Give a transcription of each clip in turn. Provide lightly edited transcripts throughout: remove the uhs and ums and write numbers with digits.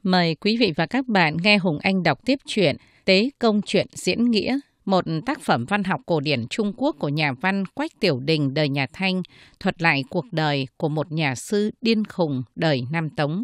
Mời quý vị và các bạn nghe Hùng Anh đọc tiếp truyện Tế Công Truyện Diễn Nghĩa, một tác phẩm văn học cổ điển Trung Quốc của nhà văn Quách Tiểu Đình đời nhà Thanh, thuật lại cuộc đời của một nhà sư điên khùng đời Nam Tống.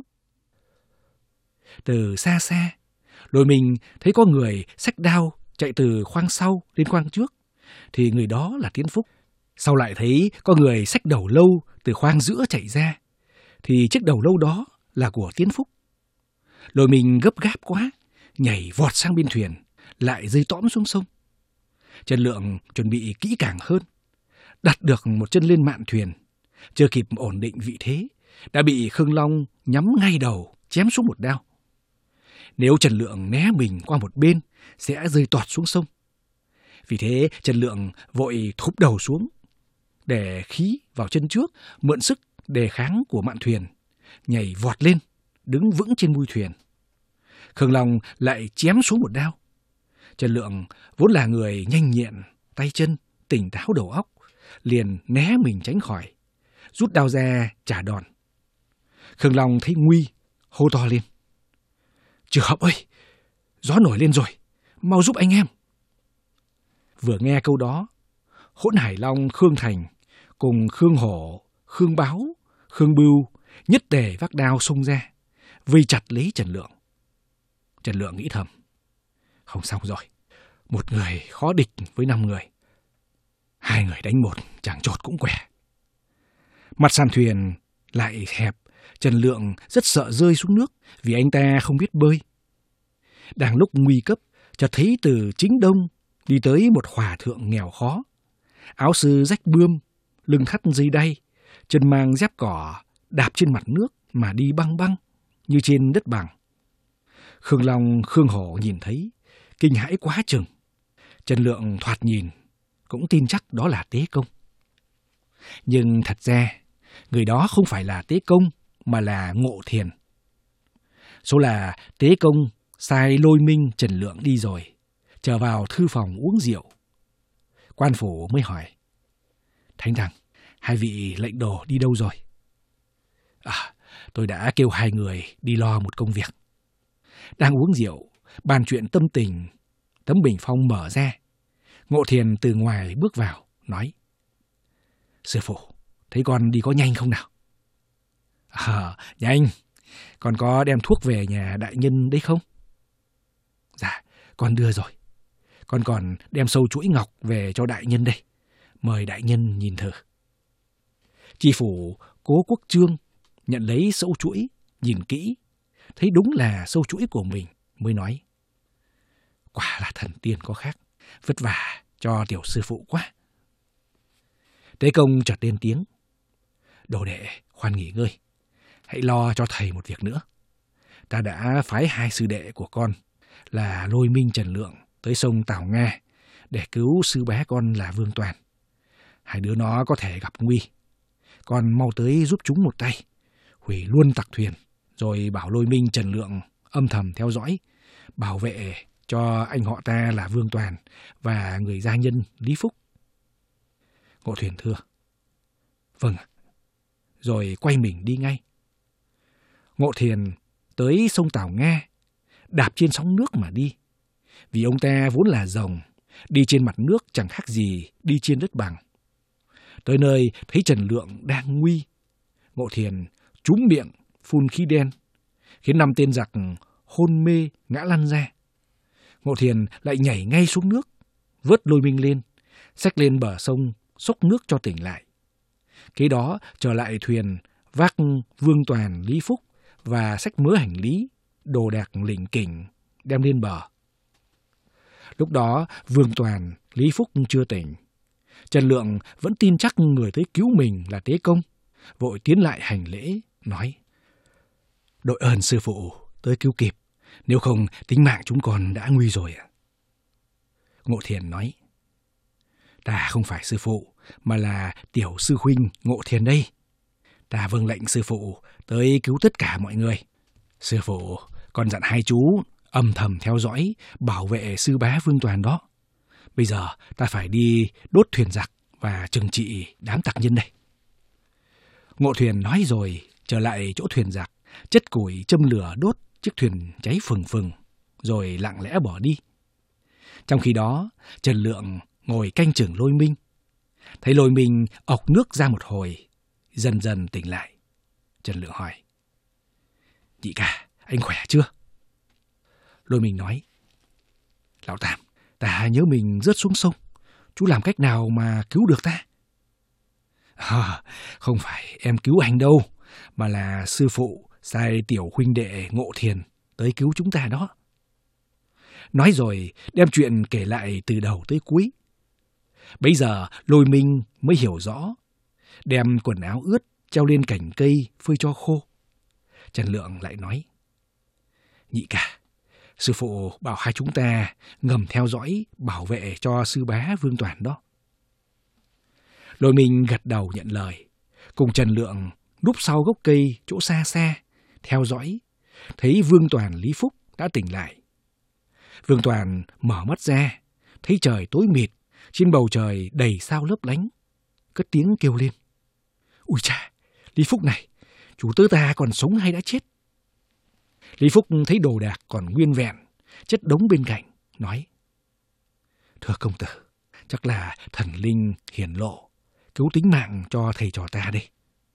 Từ xa xa, Lôi Minh thấy có người xách đao chạy từ khoang sau lên khoang trước, thì người đó là Tiến Phúc. Sau lại thấy có người xách đầu lâu từ khoang giữa chạy ra, thì chiếc đầu lâu đó là của Tiến Phúc. Lôi Minh gấp gáp quá, nhảy vọt sang bên thuyền, lại rơi tõm xuống sông. Trần Lượng chuẩn bị kỹ càng hơn, đặt được một chân lên mạn thuyền, chưa kịp ổn định vị thế, đã bị Khương Long nhắm ngay đầu, chém xuống một đao. Nếu Trần Lượng né mình qua một bên, sẽ rơi toạt xuống sông. Vì thế Trần Lượng vội thụp đầu xuống, để khí vào chân trước, mượn sức đề kháng của mạn thuyền, nhảy vọt lên, đứng vững trên mui thuyền. Khương Long lại chém xuống một đao. Trần Lượng vốn là người nhanh nhẹn, tay chân, tỉnh táo đầu óc, liền né mình tránh khỏi, rút đao ra trả đòn. Khương Long thấy nguy, hô to lên: "Trường Hợp ơi, gió nổi lên rồi, mau giúp anh em." Vừa nghe câu đó, Hỗn Hải Long Khương Thành cùng Khương Hổ, Khương Báo, Khương Bưu nhất tề vác đao xông ra, vây chặt lấy Trần Lượng. Trần Lượng nghĩ thầm: không xong rồi, một người khó địch với 5 người, 2 người đánh một chẳng chột cũng quẻ. Mặt sàn thuyền lại hẹp, Trần Lượng rất sợ rơi xuống nước vì anh ta không biết bơi. Đang lúc nguy cấp, chợt thấy từ chính đông đi tới một hòa thượng nghèo khó, áo sư rách bươm, lưng thắt dây đay, chân mang dép cỏ, đạp trên mặt nước mà đi băng băng như trên đất bằng. Khương Long, Khương Hổ nhìn thấy, kinh hãi quá chừng. Trần Lượng thoạt nhìn cũng tin chắc đó là Tế Công. Nhưng thật ra, người đó không phải là Tế Công, mà là Ngộ Thiền. Số là Tế Công sai Lôi Minh, Trần Lượng đi rồi, trở vào thư phòng uống rượu. Quan phủ mới hỏi: "Thánh thằng, 2 vị lệnh đồ đi đâu rồi?" Tôi đã kêu 2 người đi lo một công việc." Đang uống rượu, bàn chuyện tâm tình, tấm bình phong mở ra. Ngộ Thiền từ ngoài bước vào, nói: "Sư phụ, thấy con đi có nhanh không nào?" Nhanh. Con có đem thuốc về nhà đại nhân đấy không?" "Dạ, con đưa rồi. Con còn đem sâu chuỗi ngọc về cho đại nhân đây. Mời đại nhân nhìn thử." Tri phủ Cố Quốc Trương nhận lấy sâu chuỗi, nhìn kỹ, thấy đúng là sâu chuỗi của mình, mới nói: "Quả là thần tiên có khác, vất vả cho tiểu sư phụ quá." Tế Công chợt lên tiếng: "Đồ đệ khoan nghỉ ngơi, hãy lo cho thầy một việc nữa. Ta đã phái 2 sư đệ của con là Lôi Minh, Trần Lượng tới sông Tảo Nga để cứu sư bá con là Vương Toàn. 2 đứa nó có thể gặp nguy. Con mau tới giúp chúng một tay, hủy luôn tặc thuyền, rồi bảo Lôi Minh, Trần Lượng âm thầm theo dõi, bảo vệ cho anh họ ta là Vương Toàn và người gia nhân Lý Phúc." Ngộ Thiền thưa: "Vâng." Rồi quay mình đi ngay. Ngộ Thiền tới sông Tảo Nga, đạp trên sóng nước mà đi. Vì ông ta vốn là rồng, đi trên mặt nước chẳng khác gì đi trên đất bằng. Tới nơi thấy Trần Lượng đang nguy, Ngộ Thiền trúm miệng phun khí đen, khiến 5 tên giặc hôn mê ngã lăn ra. Ngộ Thiền lại nhảy ngay xuống nước, vớt Lôi Minh lên, xách lên bờ sông xốc nước cho tỉnh lại. Kế đó trở lại thuyền, vác Vương Toàn, Lý Phúc và xách mớ hành lý, đồ đạc lỉnh kỉnh đem lên bờ. Lúc đó Vương Toàn, Lý Phúc chưa tỉnh. Trần Lượng vẫn tin chắc người tới cứu mình là Tế Công, vội tiến lại hành lễ, nói: "Đội ơn sư phụ tới cứu kịp, nếu không tính mạng chúng con đã nguy rồi ạ." Ngộ Thiền nói: "Ta không phải sư phụ, mà là tiểu sư huynh Ngộ Thiền đây. Ta vâng lệnh sư phụ tới cứu tất cả mọi người. Sư phụ, con dặn 2 chú âm thầm theo dõi, bảo vệ sư bá Vương Toàn đó. Bây giờ ta phải đi đốt thuyền giặc và trừng trị đám tặc nhân đây." Ngộ Thiền nói rồi trở lại chỗ thuyền giặc, chất củi châm lửa đốt chiếc thuyền cháy phừng phừng, rồi lặng lẽ bỏ đi. Trong khi đó, Trần Lượng ngồi canh chừng Lôi Minh. Thấy Lôi Minh ọc nước ra một hồi, dần dần tỉnh lại. Trần Lượng hỏi: "Nhị ca, anh khỏe chưa?" Lôi Minh nói: "Lão Tam, ta nhớ mình rớt xuống sông. Chú làm cách nào mà cứu được ta?" Không phải em cứu anh đâu, mà là sư phụ sai tiểu huynh đệ Ngộ Thiền tới cứu chúng ta đó." Nói rồi đem chuyện kể lại từ đầu tới cuối. Bấy giờ Lôi Minh mới hiểu rõ, đem quần áo ướt treo lên cành cây phơi cho khô. Trần Lượng lại nói: "Nhị ca, sư phụ bảo hai chúng ta ngầm theo dõi bảo vệ cho sư bá Vương Toàn đó." Lôi Minh gật đầu nhận lời, cùng Trần Lượng núp sau gốc cây chỗ xa xa, theo dõi, thấy Vương Toàn Lý Phúc đã tỉnh lại. Vương Toàn mở mắt ra, thấy trời tối mịt, trên bầu trời đầy sao lấp lánh, cất tiếng kêu lên: "Ui cha, Lý Phúc này, chủ tớ ta còn sống hay đã chết?" Lý Phúc thấy đồ đạc còn nguyên vẹn, chất đống bên cạnh, nói: "Thưa công tử, chắc là thần linh hiển lộ, cứu tính mạng cho thầy trò ta đây.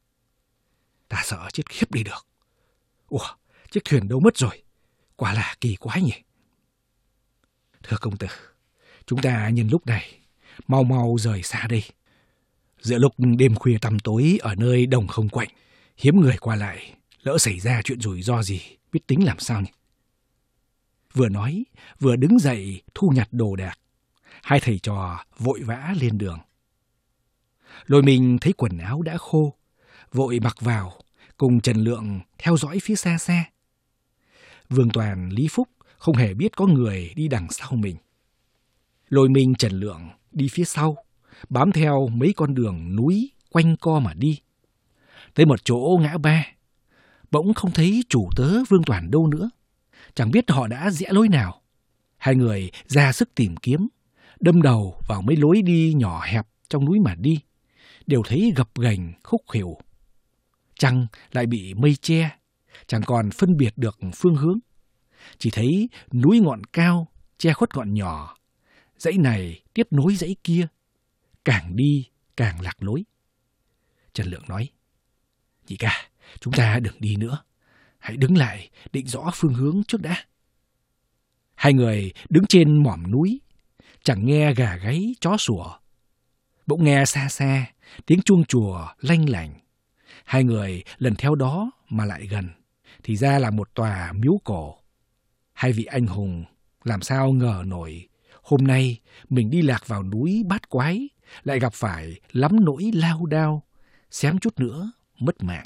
Ta sợ chết khiếp đi được. Ủa, chiếc thuyền đâu mất rồi? Quả là kỳ quái nhỉ." "Thưa công tử, chúng ta nhân lúc này mau mau rời xa đây. Giữa lúc đêm khuya tăm tối ở nơi đồng không quạnh, hiếm người qua lại, lỡ xảy ra chuyện rủi ro gì, biết tính làm sao nhỉ?" Vừa nói, vừa đứng dậy thu nhặt đồ đạc. Hai thầy trò vội vã lên đường. Lôi Minh thấy quần áo đã khô, vội mặc vào, cùng Trần Lượng theo dõi phía xa xa. Vương Toàn, Lý Phúc không hề biết có người đi đằng sau mình. Lôi Minh, Trần Lượng đi phía sau, bám theo mấy con đường núi quanh co mà đi. Tới một chỗ ngã ba, bỗng không thấy chủ tớ Vương Toàn đâu nữa. Chẳng biết họ đã rẽ lối nào. Hai người ra sức tìm kiếm, đâm đầu vào mấy lối đi nhỏ hẹp trong núi mà đi, đều thấy gập ghềnh khúc khuỷu. Trăng lại bị mây che, chẳng còn phân biệt được phương hướng. Chỉ thấy núi ngọn cao che khuất ngọn nhỏ, dãy này tiếp nối dãy kia, càng đi càng lạc lối. Trần Lượng nói: "Nhị ca, chúng ta đừng đi nữa, hãy đứng lại định rõ phương hướng trước đã." Hai người đứng trên mỏm núi, chẳng nghe gà gáy chó sủa. Bỗng nghe xa xa tiếng chuông chùa lanh lảnh. Hai người lần theo đó mà lại gần, thì ra là một tòa miếu cổ. Hai vị anh hùng làm sao ngờ nổi, hôm nay mình đi lạc vào núi Bát Quái, lại gặp phải lắm nỗi lao đao, xém chút nữa mất mạng.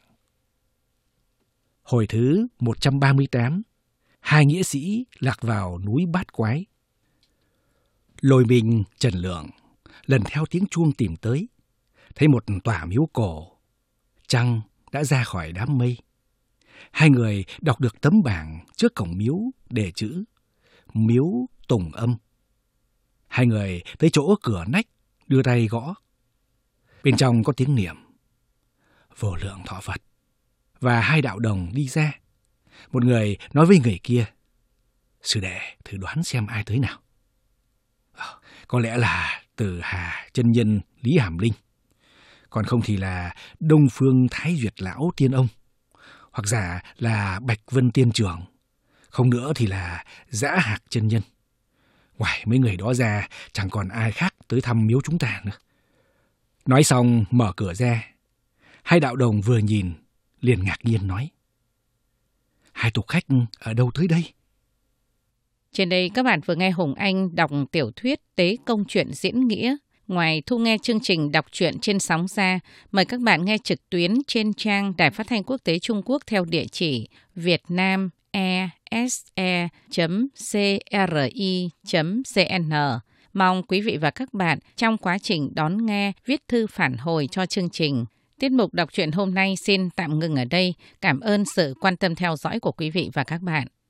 Hồi thứ 138, hai nghĩa sĩ lạc vào núi Bát Quái. Lôi Minh, Trần Lượng lần theo tiếng chuông tìm tới, thấy một tòa miếu cổ. Trăng đã ra khỏi đám mây. Hai người đọc được tấm bảng trước cổng miếu đề chữ Miếu Tùng Âm. Hai người tới chỗ cửa nách, đưa tay gõ. Bên trong có tiếng niệm Vô Lượng Thọ Phật. Và hai đạo đồng đi ra. Một người nói với người kia: "Sư đệ thử đoán xem ai tới nào." Có lẽ là Từ Hà chân nhân Lý Hàm Linh, còn không thì là Đông Phương Thái Duyệt Lão Tiên Ông, hoặc giả là Bạch Vân Tiên Trưởng, không nữa thì là Dã Hạc chân nhân. Ngoài mấy người đó ra, chẳng còn ai khác tới thăm miếu chúng ta nữa. Nói xong mở cửa ra. Hai đạo đồng vừa nhìn liền ngạc nhiên nói: "Hai tục khách ở đâu tới đây?" Trên đây các bạn vừa nghe Hùng Anh đọc tiểu thuyết Tế Công Truyện Diễn Nghĩa. Ngoài thu nghe chương trình đọc truyện trên sóng ra, mời các bạn nghe trực tuyến trên trang Đài Phát thanh Quốc tế Trung Quốc theo địa chỉ vietnamese.cri.cn. Mong quý vị và các bạn trong quá trình đón nghe viết thư phản hồi cho chương trình. Tiết mục đọc truyện hôm nay xin tạm ngừng ở đây. Cảm ơn sự quan tâm theo dõi của quý vị và các bạn.